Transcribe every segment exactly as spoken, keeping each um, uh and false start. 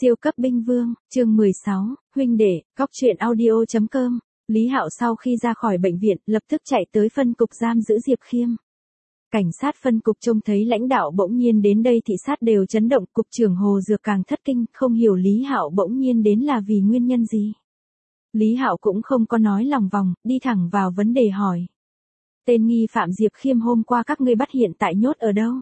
Siêu cấp binh vương, chương mười sáu, huynh đệ, góc truyện audio chấm com. Lý Hạo sau khi ra khỏi bệnh viện, lập tức chạy tới phân cục giam giữ Diệp Khiêm. Cảnh sát phân cục trông thấy lãnh đạo bỗng nhiên đến đây thị sát đều chấn động, cục trưởng Hồ Dược càng thất kinh, không hiểu Lý Hạo bỗng nhiên đến là vì nguyên nhân gì. Lý Hạo cũng không có nói lòng vòng, đi thẳng vào vấn đề hỏi. Tên nghi phạm Diệp Khiêm hôm qua các ngươi bắt hiện tại nhốt ở đâu?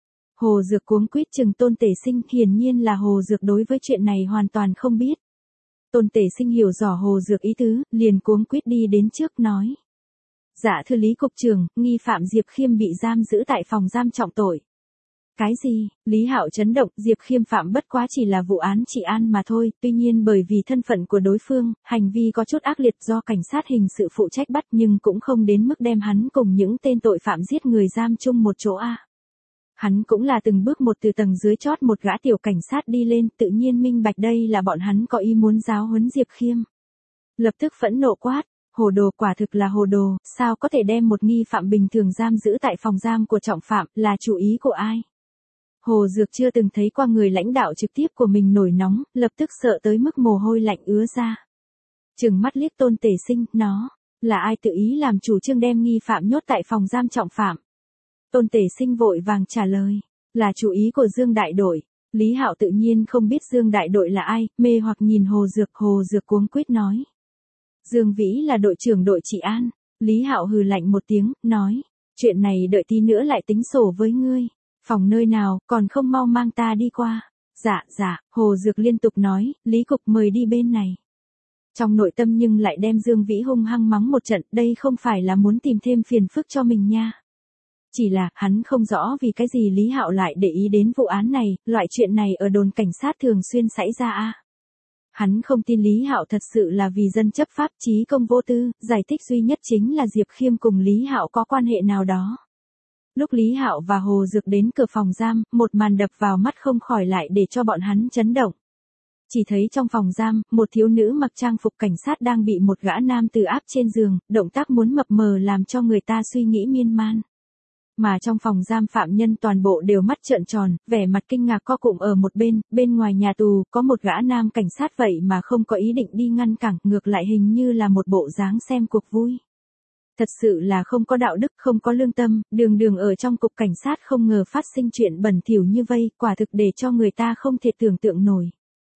Hồ Dược cuống quýt chừng Tôn Tể Sinh, hiển nhiên là Hồ Dược đối với chuyện này hoàn toàn không biết. Tôn Tể Sinh hiểu rõ Hồ Dược ý tứ, liền cuống quýt đi đến trước nói. Dạ thưa Lý Cục trưởng, nghi phạm Diệp Khiêm bị giam giữ tại phòng giam trọng tội. Cái gì? Lý Hạo chấn động, Diệp Khiêm phạm bất quá chỉ là vụ án trị an mà thôi, tuy nhiên bởi vì thân phận của đối phương, hành vi có chút ác liệt do cảnh sát hình sự phụ trách bắt nhưng cũng không đến mức đem hắn cùng những tên tội phạm giết người giam chung một chỗ a. Hắn cũng là từng bước một từ tầng dưới chót một gã tiểu cảnh sát đi lên, tự nhiên minh bạch đây là bọn hắn có ý muốn giáo huấn Diệp Khiêm. Lập tức phẫn nộ quát, hồ đồ, quả thực là hồ đồ, sao có thể đem một nghi phạm bình thường giam giữ tại phòng giam của trọng phạm, là chủ ý của ai? Hồ Dược chưa từng thấy qua người lãnh đạo trực tiếp của mình nổi nóng, lập tức sợ tới mức mồ hôi lạnh ứa ra. Trừng mắt liếc Tôn Tể Sinh, nó, là ai tự ý làm chủ trương đem nghi phạm nhốt tại phòng giam trọng phạm? Tôn Tể Sinh vội vàng trả lời, là chủ ý của Dương Đại Đội. Lý Hạo tự nhiên không biết Dương Đại Đội là ai, mê hoặc nhìn Hồ Dược, Hồ Dược cuống quýt nói. Dương Vĩ là đội trưởng đội trị an. Lý Hạo hừ lạnh một tiếng, nói, chuyện này đợi tí nữa lại tính sổ với ngươi. Phòng nơi nào, còn không mau mang ta đi qua. Dạ, dạ, Hồ Dược liên tục nói, Lý Cục mời đi bên này. Trong nội tâm nhưng lại đem Dương Vĩ hung hăng mắng một trận, đây không phải là muốn tìm thêm phiền phức cho mình nha. Chỉ là, hắn không rõ vì cái gì Lý Hạo lại để ý đến vụ án này, loại chuyện này ở đồn cảnh sát thường xuyên xảy ra a. Hắn không tin Lý Hạo thật sự là vì dân chấp pháp chí công vô tư, giải thích duy nhất chính là Diệp Khiêm cùng Lý Hạo có quan hệ nào đó. Lúc Lý Hạo và Hồ Dược đến cửa phòng giam, một màn đập vào mắt không khỏi lại để cho bọn hắn chấn động. Chỉ thấy trong phòng giam, một thiếu nữ mặc trang phục cảnh sát đang bị một gã nam tử áp trên giường, động tác muốn mập mờ làm cho người ta suy nghĩ miên man. Mà trong phòng giam phạm nhân toàn bộ đều mắt trợn tròn, vẻ mặt kinh ngạc co cụm ở một bên, bên ngoài nhà tù, có một gã nam cảnh sát vậy mà không có ý định đi ngăn cản, ngược lại hình như là một bộ dáng xem cuộc vui. Thật sự là không có đạo đức, không có lương tâm, đường đường ở trong cục cảnh sát không ngờ phát sinh chuyện bẩn thỉu như vây, quả thực để cho người ta không thể tưởng tượng nổi.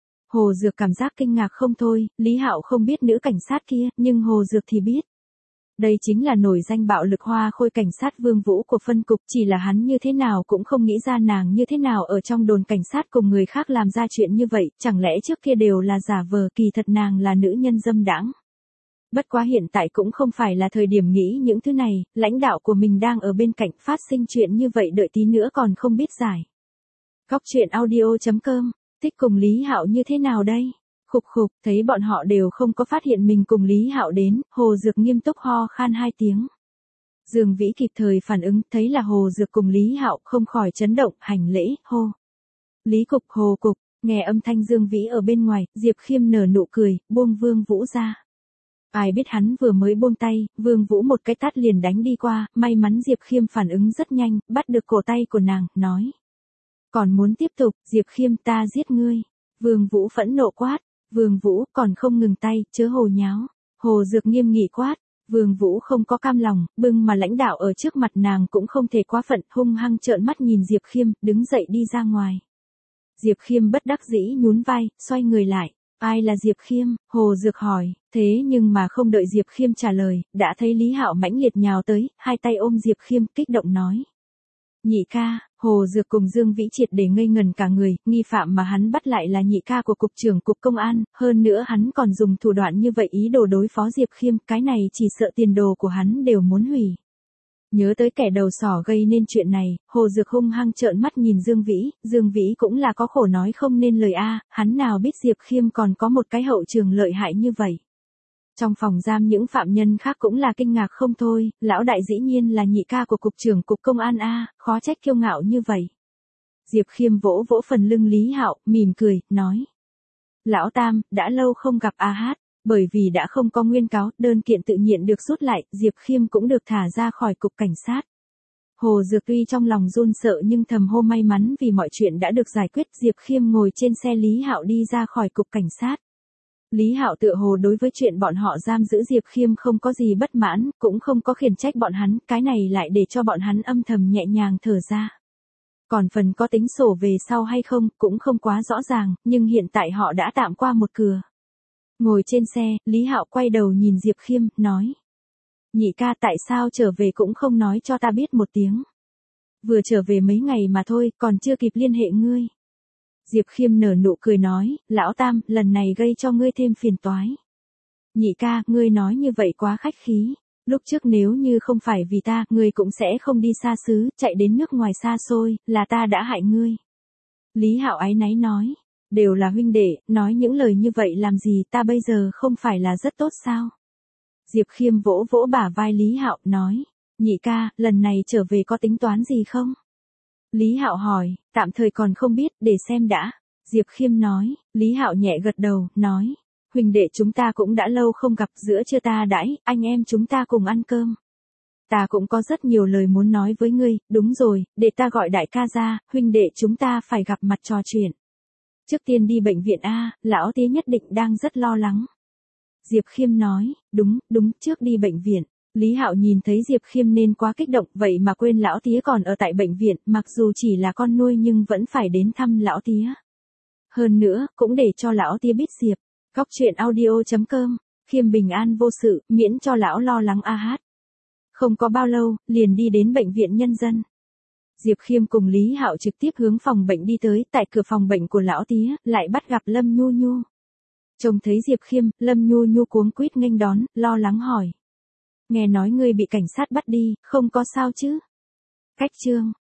Hồ Dược cảm giác kinh ngạc không thôi, Lý Hạo không biết nữ cảnh sát kia, nhưng Hồ Dược thì biết. Đây chính là nổi danh bạo lực hoa khôi cảnh sát Vương Vũ của phân cục, chỉ là hắn như thế nào cũng không nghĩ ra nàng như thế nào ở trong đồn cảnh sát cùng người khác làm ra chuyện như vậy, chẳng lẽ trước kia đều là giả vờ, kỳ thật nàng là nữ nhân dâm đãng. Bất quá hiện tại cũng không phải là thời điểm nghĩ những thứ này, lãnh đạo của mình đang ở bên cạnh phát sinh chuyện như vậy đợi tí nữa còn không biết giải. Góc truyện audio chấm com, thích cùng Lý Hạo như thế nào đây? Khục khục, thấy bọn họ đều không có phát hiện mình cùng Lý Hạo đến, Hồ Dược nghiêm túc ho khan hai tiếng. Dương Vĩ kịp thời phản ứng, thấy là Hồ Dược cùng Lý Hạo, không khỏi chấn động, hành lễ, hô. Lý Cục, Hồ Cục, nghe âm thanh Dương Vĩ ở bên ngoài, Diệp Khiêm nở nụ cười, buông Vương Vũ ra. Ai biết hắn vừa mới buông tay, Vương Vũ một cái tát liền đánh đi qua, may mắn Diệp Khiêm phản ứng rất nhanh, bắt được cổ tay của nàng, nói. Còn muốn tiếp tục, Diệp Khiêm, ta giết ngươi. Vương Vũ phẫn nộ quát. Vương Vũ còn không ngừng tay, chớ hồ nháo. Hồ Dược nghiêm nghị quát. Vương Vũ không có cam lòng, bưng mà lãnh đạo ở trước mặt nàng cũng không thể quá phận, hung hăng trợn mắt nhìn Diệp Khiêm, đứng dậy đi ra ngoài. Diệp Khiêm bất đắc dĩ nhún vai, xoay người lại. Ai là Diệp Khiêm? Hồ Dược hỏi, thế nhưng mà không đợi Diệp Khiêm trả lời, đã thấy Lý Hạo mãnh liệt nhào tới, hai tay ôm Diệp Khiêm, kích động nói. Nhị ca. Hồ Dược cùng Dương Vĩ triệt để ngây ngần cả người, nghi phạm mà hắn bắt lại là nhị ca của cục trưởng cục công an, hơn nữa hắn còn dùng thủ đoạn như vậy ý đồ đối phó Diệp Khiêm, cái này chỉ sợ tiền đồ của hắn đều muốn hủy. Nhớ tới kẻ đầu sỏ gây nên chuyện này, Hồ Dược hung hăng trợn mắt nhìn Dương Vĩ, Dương Vĩ cũng là có khổ nói không nên lời a, hắn nào biết Diệp Khiêm còn có một cái hậu trường lợi hại như vậy. Trong phòng giam những phạm nhân khác cũng là kinh ngạc không thôi, lão đại dĩ nhiên là nhị ca của cục trưởng cục công an a, khó trách kiêu ngạo như vậy. Diệp Khiêm vỗ vỗ phần lưng Lý Hạo, mỉm cười, nói. Lão Tam, đã lâu không gặp a hát, bởi vì đã không có nguyên cáo, đơn kiện tự nhiên được rút lại, Diệp Khiêm cũng được thả ra khỏi cục cảnh sát. Hồ Dược tuy trong lòng run sợ nhưng thầm hô may mắn vì mọi chuyện đã được giải quyết. Diệp Khiêm ngồi trên xe Lý Hạo đi ra khỏi cục cảnh sát. Lý Hạo tựa hồ đối với chuyện bọn họ giam giữ Diệp Khiêm không có gì bất mãn, cũng không có khiển trách bọn hắn, cái này lại để cho bọn hắn âm thầm nhẹ nhàng thở ra. Còn phần có tính sổ về sau hay không, cũng không quá rõ ràng, nhưng hiện tại họ đã tạm qua một cửa. Ngồi trên xe, Lý Hạo quay đầu nhìn Diệp Khiêm, nói. Nhị ca, tại sao trở về cũng không nói cho ta biết một tiếng. Vừa trở về mấy ngày mà thôi, còn chưa kịp liên hệ ngươi. Diệp Khiêm nở nụ cười nói, lão Tam, lần này gây cho ngươi thêm phiền toái. Nhị ca, ngươi nói như vậy quá khách khí. Lúc trước nếu như không phải vì ta, ngươi cũng sẽ không đi xa xứ, chạy đến nước ngoài xa xôi, là ta đã hại ngươi. Lý Hạo áy náy nói, đều là huynh đệ, nói những lời như vậy làm gì, ta bây giờ không phải là rất tốt sao? Diệp Khiêm vỗ vỗ bả vai Lý Hạo, nói, nhị ca, lần này trở về có tính toán gì không? Lý Hạo hỏi, tạm thời còn không biết, để xem đã. Diệp Khiêm nói, Lý Hạo nhẹ gật đầu, nói, huynh đệ chúng ta cũng đã lâu không gặp, giữa trưa ta đãi, anh em chúng ta cùng ăn cơm. Ta cũng có rất nhiều lời muốn nói với ngươi, đúng rồi, để ta gọi đại ca ra, huynh đệ chúng ta phải gặp mặt trò chuyện. Trước tiên đi bệnh viện A, lão tía nhất định đang rất lo lắng. Diệp Khiêm nói, đúng, đúng, trước đi bệnh viện. Lý Hạo nhìn thấy Diệp Khiêm nên quá kích động, vậy mà quên lão tía còn ở tại bệnh viện, mặc dù chỉ là con nuôi nhưng vẫn phải đến thăm lão tía. Hơn nữa, cũng để cho lão tía biết Diệp. Góc truyện audio chấm com, Khiêm bình an vô sự, miễn cho lão lo lắng a hát. Không có bao lâu, liền đi đến bệnh viện nhân dân. Diệp Khiêm cùng Lý Hạo trực tiếp hướng phòng bệnh đi tới, tại cửa phòng bệnh của lão tía, lại bắt gặp Lâm Nhu Nhu. Trông thấy Diệp Khiêm, Lâm Nhu Nhu cuống quýt nghênh đón, lo lắng hỏi. Nghe nói ngươi bị cảnh sát bắt đi, không có sao chứ? Cách chương.